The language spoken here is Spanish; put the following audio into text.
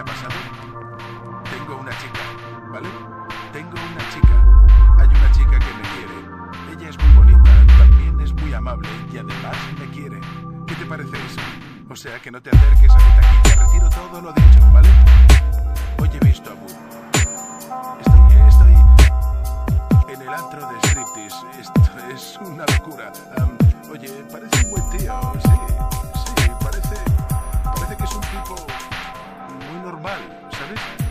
pasado? Tengo una chica, ¿vale? Tengo una chica. Hay una chica que me quiere. Ella es muy bonita, también es muy amable y además me quiere. ¿Qué te parece eso? O sea, que no te acerques a mi taquilla. Retiro todo lo dicho, ¿vale? Hoy he visto a Boo. Estoy en el antro de striptease. Esto es una locura. Oye, parece un buen tío. Sí, parece que es un tipo muy normal, ¿sabes?